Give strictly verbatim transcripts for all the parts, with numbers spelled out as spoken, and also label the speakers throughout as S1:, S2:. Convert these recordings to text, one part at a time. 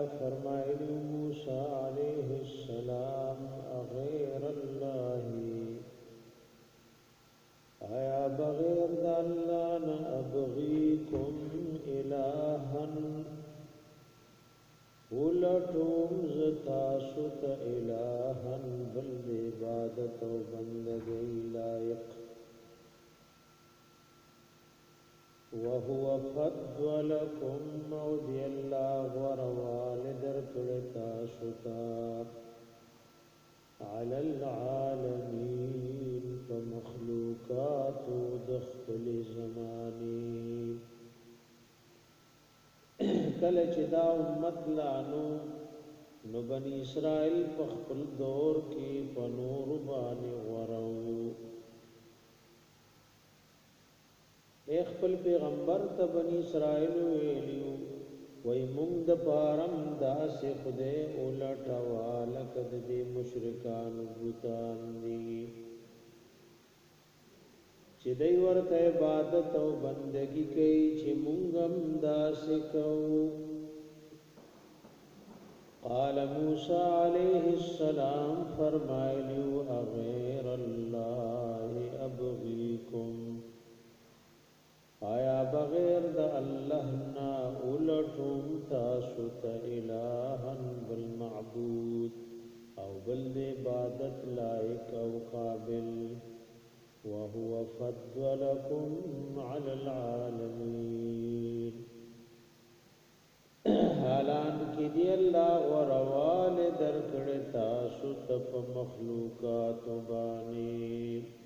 S1: فرمایلی موسی علیہ السلام غیر الله آیا بغیر د الله نه ابغيكم الها ولټوم زتا سوت الها بل عبادت او بندګۍ لایق وهو فضلكم مودي الله وروالدر کړتا سوتا على العالمين فمخلوقات دخل زماني کله چې دا امت لانو نو بني اسرائيل په خپل دور کې په نور باندې ورو خپل پیغمبر ته بني اسرائيل ویلو وای مونږ د پارم داسې خدای اولټوا لکه د مشرکان بوتان دي چې دوی ورته عبادت او بندگی کوي چې مونږ هم داسې کوو قال موسی علیہ السلام فرمایلو اغیر الله ابغيكم آیا بغیر د الله نا اولټوم تاسو ته الہن بالمعبود او بل عبادت لائق او قابل وهو فضلكم على العالمين حالان کی دی الله وروال درکړه تاسو ته مخلوقات باندې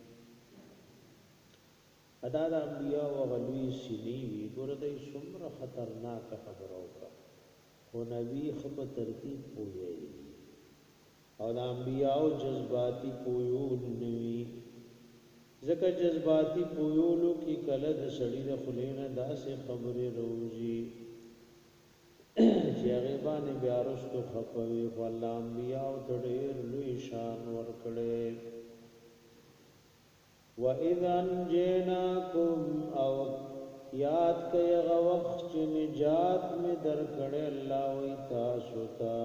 S1: ادا د انبیاء او غلوی سلی وی ګورته څومره خطرناک خبره وکړه خو نبی خپ ترتیب پوهی او د انبیاء او جذباتی پویول نوی ځکه جذباتی پویولو کی کله د سړی د خلینو داسې خبره روزي چې هغه باندې بیا رستو خپوي والله انبیاء او ډېر لوی شان ورکړي وَإِذَا انْجَيْنَاكُمْ او یاد کئی غوخ چی نجات میں درکڑے اللہ وی تاسو تا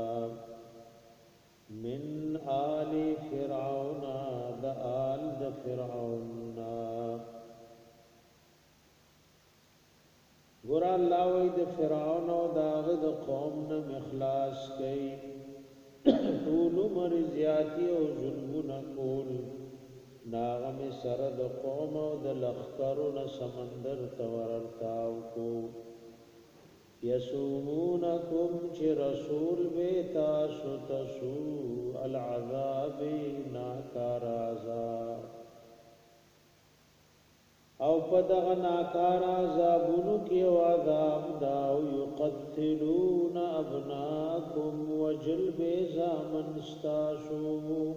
S1: من آل فرعون دا آل دا فرعون گورا اللہ وی دا فرعون و دا غد قوم نم اخلاص کئی طولو مرزیاتی و ظلمون کول ناغم سرد قوم او د لخکرون سمندر توررتاو کو یسومونکم چی رسول بیتا ستسو العذاب ناکار عذاب او پدغ ناکار عذابونو کی عذاب داو یقتلون ابناکم وجل بیزامن استاسو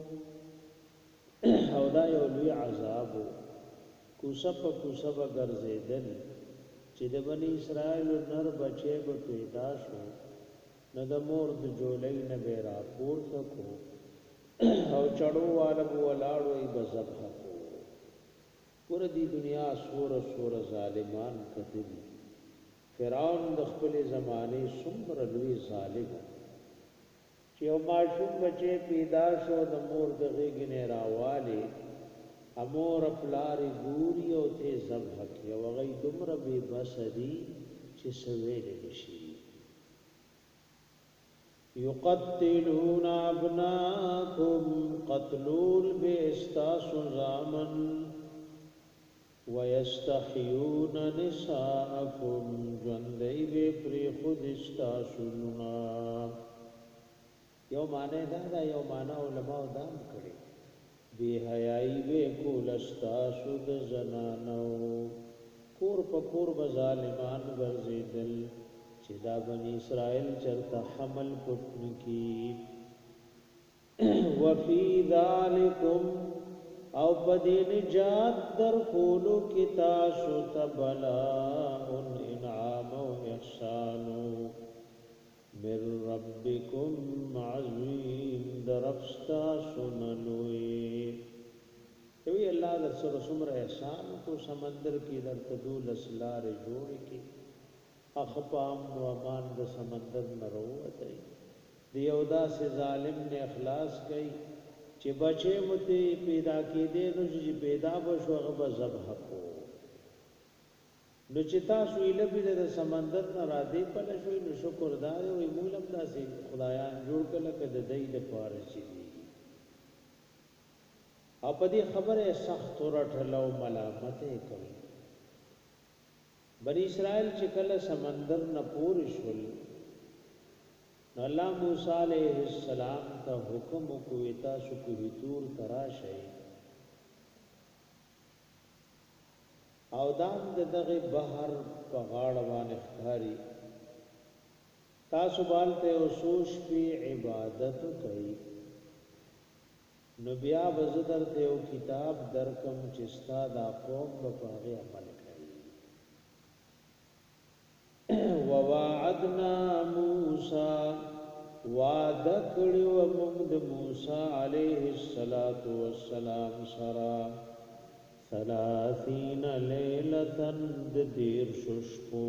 S1: او دا یو لوی عذابو کوسب کوسب ګرځیدل چې د بنی اسرائیل نر بچي به پیدا شو نو د مور د جولای نه به را پورته کو او چړو والو ولاړو ای بذبح کو ور دي دنیا سور سور ظالمان کتلی فرعون د خپل زمانه څومره لوی ظالم چې او ماشوم بچي پیدا شو د مور د غېږ نه راواله امور پلاری ګوري او ته ذبح کی او غي دمر به بسدي چې سویل نشي یقتلون ابناکم قتلول باستاس زامن ويستحيون نساءكم جندي به پر خود استاسلنا یو معنی دا دا یو معنی علماء دام کړي بی حیائی به کول استاسو د زنانو کور په کور به ظالمان ګرځیدل چې دا بنی اسرائیل چرته حمل پټن کی وفي ذالکم او پدې نجات در کولو کی تاسو تبلا انعام او احسان من ربکم عظیم درفستا سنلوی توی اللہ در سر سمر احسان کو سمندر کی در تدول اسلار جوڑ کی اخپام و امان د سمندر نروته دی یو داسې ظالم نه اخلاص کوي چې بچي مته پیدا کېدې نو چې پیدا بشو هغه ذبح کو نو چې تاسو یې لبیله د سمندر نه را دی په لشوي نو شکردار وي مولم داسې خدایان جوړ کله کده دای د پاره شي او په دې خبره سخت ورټلو ملامت کوي بنی اسرائیل چې کله سمندر نه پور شول نو الله موسی علیہ السلام ته حکم کوي تاسو کوه تور تراشئ او دام دغه بحر په غاړه باندې ښکاری تاسو بالته او سوش په عبادت کوي نو بیا وزدر ته او کتاب درکم چې استاد قوم په هغه عمل کوي وواعدنا موسی وعده کړو موږ د موسی علیه السلام سره ثلاثین لیلتن دیر ششپو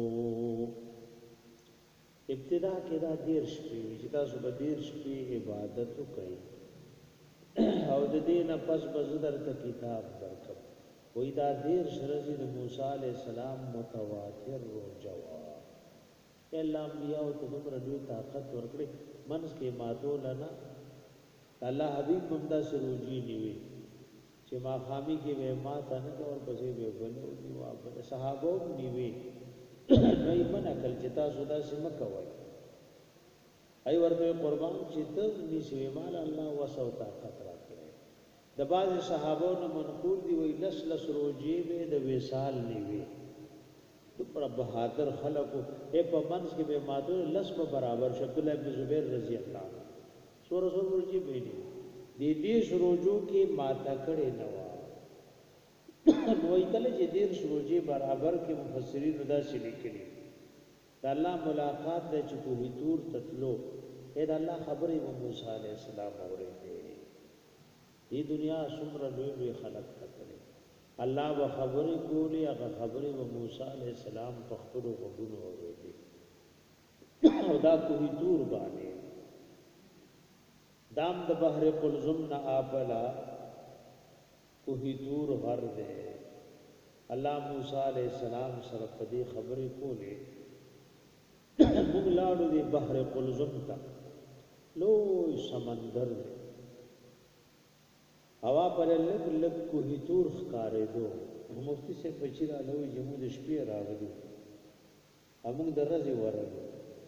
S1: ابتدا کې دا دیر شپې چې تاسو به دیر شپې عبادت وکړئ او د دې نه پس بزدر ته کتاب درکم وې دا دیر شرزي د موسی علی السلام متواتر او جواب الا انبیاء ته دومره ډېر طاقت ورکړي منس کې ماتو لنا الله حبیب ممدا سروجی نیوي چې ما خامي کې وې ما ته نه اور پسې وې بلو دی واپس صحابو نیوي نه یې من عقل چې تاسو دا سم کوي ای ورته قربان چې ته نشي مال الله وسو طاقت راکړي د باز صحابو نه منقول دی وې لس لس روجي به د وصال نیوي پر بہادر خلقو اے په منځ کې به ماتو لس په برابر عبد الله بن زبیر رضی الله عنه سور سور ورجی به دي دې دې شروجو کې ماتا کړي نو نو ایتل چې دې شروجي برابر کې مفسرین دا شي لیکلي دا الله ملاقات د چتوې تور تتلو اے دا الله خبرې و موسی عليه السلام اورېده دې دنیا څومره لوی خلق کړي الله و خبرې کولی هغه خبرې و موسی علیہ السلام په خپل غوږونو اورېدې او دا کوهی تور باندې دام د بحر قلزم نه آبلا کوهی تور غر دے الله موسی علیہ السلام سره په دې خبرې کولی موږ لاړو دې بحر قلزم ته لوی سمندر دی هوا پر لګ لګ کوهی تور ښکارې دو مفتی سے پچیرا لوی جمود شپې راغلو همون درځي ورغلو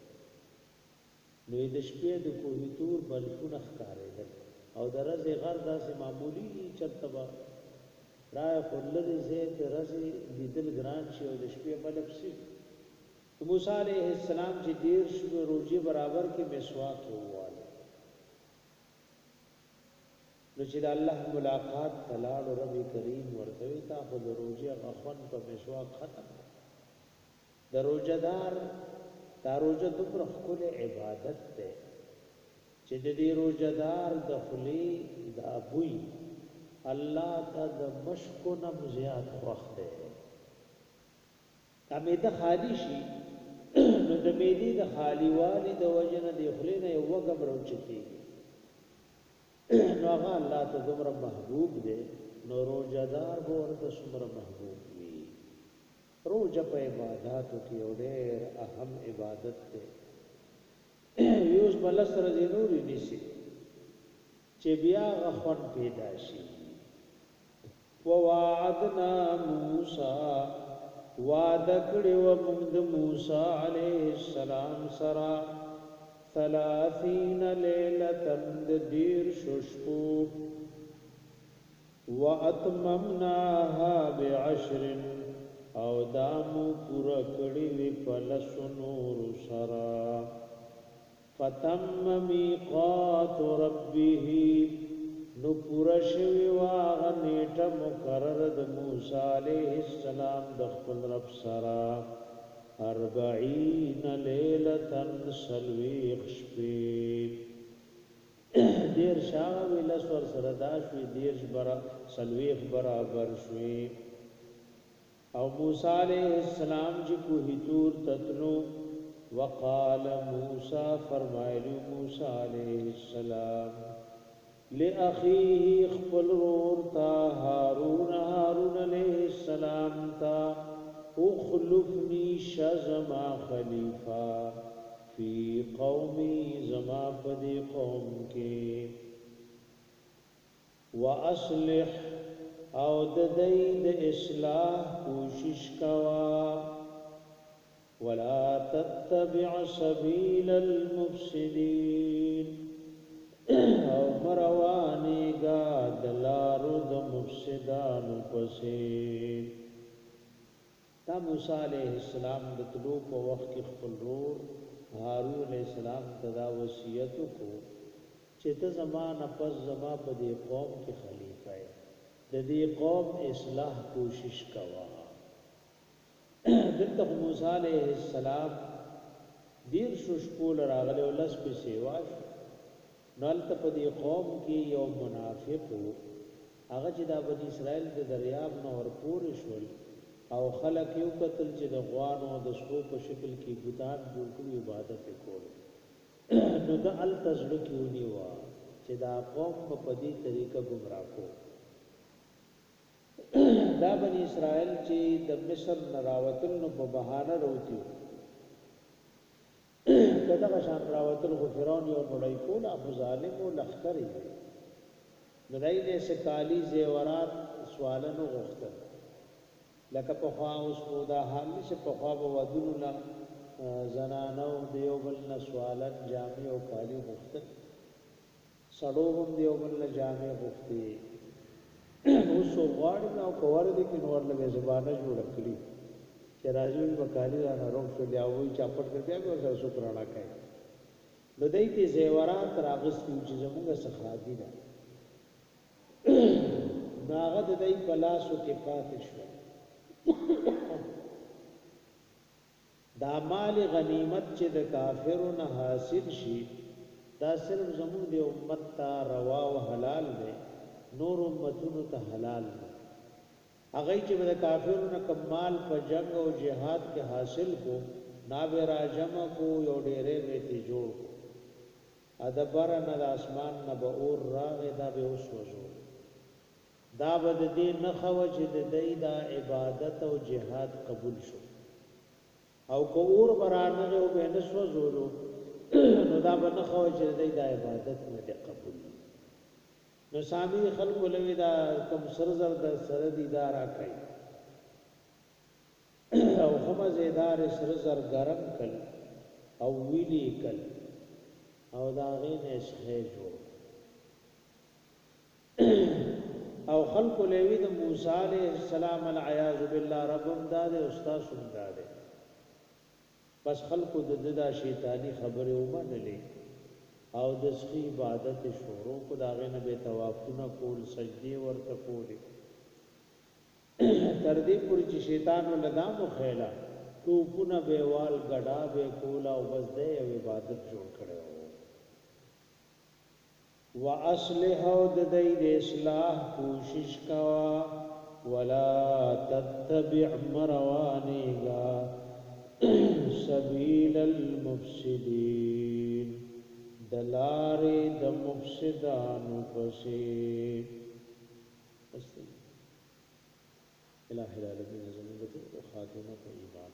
S1: نو د شپې د کوهی تور بلکونه ښکارې ده او درځي غر داسې معمولی چرتبا راي خلل زيت رزي لیدل ګران شي او د شپې بلب سي موسی عليه السلام چې ډیر شپه روزي برابر کې مسواک وواله نو چې الله ملاقات تلاړ رب کریم ورته تا خو د روزي غخون په مسواک ختم د روزدار دا روزه دومره خپل عبادت ده چې د دې روزدار د خلی د ابوي الله ته د مشکو نه زیات وخت ده کمه د خالی شي نو د میدی د خالی والی د وجنه د خلی نه یو وګم روچتي نو هغه الله ته دومره محبوب ده نو روزدار ورته څومره محبوب وي روزه په عبادتو کې یو ډېر اهم عبادت ده یوز بل سره د نوري نشي چې بیا غفن پیدا شي ووعدنا موسی وعده کړی و موږ د موسی عليه السلام سره ثلاثین لیلتن دیر ششپو واتممناها بعشر او دامو پورا کړی وی پلسو نور سرا فتم میقات ربه نو پورا شوی واغ نیټه مقرر د موسی علیہ السلام د خپل رب سرا اربعین لیلتن سلویخ شپی دیر شاوی لسور سرداشوی دیر برا سلویخ برابر شوی او موسی علیہ السلام چې کوه تور تتلو وقال موسی فرمایلو موسی علیہ السلام لاخيه خپل ورور تا هارون هارون علیہ السلام تا اخلفنی شزما خلیفہ فی قومی زما پدی قوم کے واصلح او د دې د اصلاح کوشش کوا ولا تتبع سبیل المفسدين او مروانی گا دلارو د مفسدانو پسې تا موسی علیہ السلام د طلوع په وخت کې خپل رور هارون علیہ السلام تدا وصیت کو چې ته زمانہ پس زما په دې قوم کې خلیفہ یې د دې قوم اصلاح کوشش کوا دلته موسی علیہ السلام دیر ششکول راغله ولس په سیوا نالته په دې قوم کې یو منافق هغه چې د بنی اسرائیل د دریاب نو ورپور شول او خلک یو قتل چې د غوانو د شپو په شکل کې بوتان جوړ کړي عبادت کول نو د ال تزلو کیونی وا چې دا قوم په دې طریقه گمراه کو دا بنی اسرائیل چې د مصر نراوتل نو په بهانه وروتیو کدا غشان راوتل خو فرعون یو نړۍ کول ابو ظالم او لخرې نړۍ دې سکالی زیورات سوالنو غوښتل لکه په خوا اوس دا حال چې په خوا ودونو لا زنانو دیو بل نسوالن جامع او کالی غوښتل سړو هم دیو بل جامع غوښتي اوس غواړي نو کوړ دي کې نور لګي زبانه جوړ کړی چې راځي وکالي را روغ شو بیا وای چاپټ کړ بیا به سره شکرانه کوي نو دای ته زیورات راغستي چې زموږه سخادي ده ناغه د دای په لاسو کې پاتې شو دا مال غنیمت چې د کافرو نه حاصل شي دا صرف زموږ د امت ته روا او حلال دی نور امتونو ته حلال دی هغه چې د کافرو نه کمال په جنگ او جهاد کې حاصل کو نابه راجم کو یو ډېرې وېتی جوړ کو ادبر نه د اسمان نه به اور راغې دا به وسوځو دا بد دې نه خو چې د دې دا عبادت او جهاد قبول شو او کو اور برانه او به نه سوځولو نو دا به نه خو چې د دې دا عبادت نه قبول نو سامي خلق ولوي دا کوم سرزر د سره دیدار راکړي او هم زیدار سرزر ګرم کړ او ویلي کړ او دا غینه شخه جوړ او خلق لوي د موسی عليه السلام العیاذ بالله ربم داده استاد سن داده بس خلق د ددا شیطانی خبره ومنلې او د سخی عبادت شروع کو داغه نه به توافونه کول سجدي ورته کول تر دې پوری چې شیطان ولدام خیلا ټوپونه به وال غډا به کولا او بس دې عبادت جوړ کړو واصلح د دې د اصلاح کوشش کوا ولا تتبع مروانیگا سبیل المفسدين دلاري د مفسدانو پسې الہ العالمین زمونږ ته خاتمه په ایمان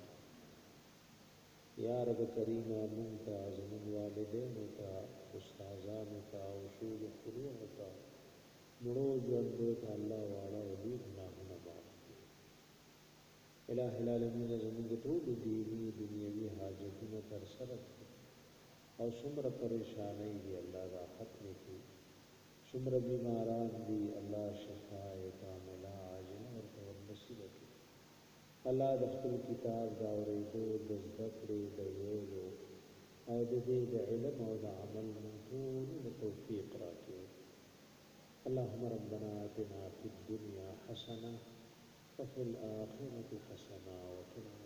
S1: یا رب کریم مونږ ته زمونږ والدینو ته استادانو ته او شور فروع ته مړو ژوندو ته الله واړه او دې ګناهونه معاف کړي الہ العالمین زمونږ ټول دینی دنیوي حاجتونه تر سره کړي او څومره پریشانی دی الله دا ختم کړي څومره بیماران دي الله شفاء کامله عاجله ورته نصیب کړي الله د خپل کتاب دا اورېدو د زده کړې د ویلو او د دې د علم او د عمل ټول توفیق راکړي اللهم ربنا آتنا في الدنيا حسنه وفي الآخرة حسنه وقنا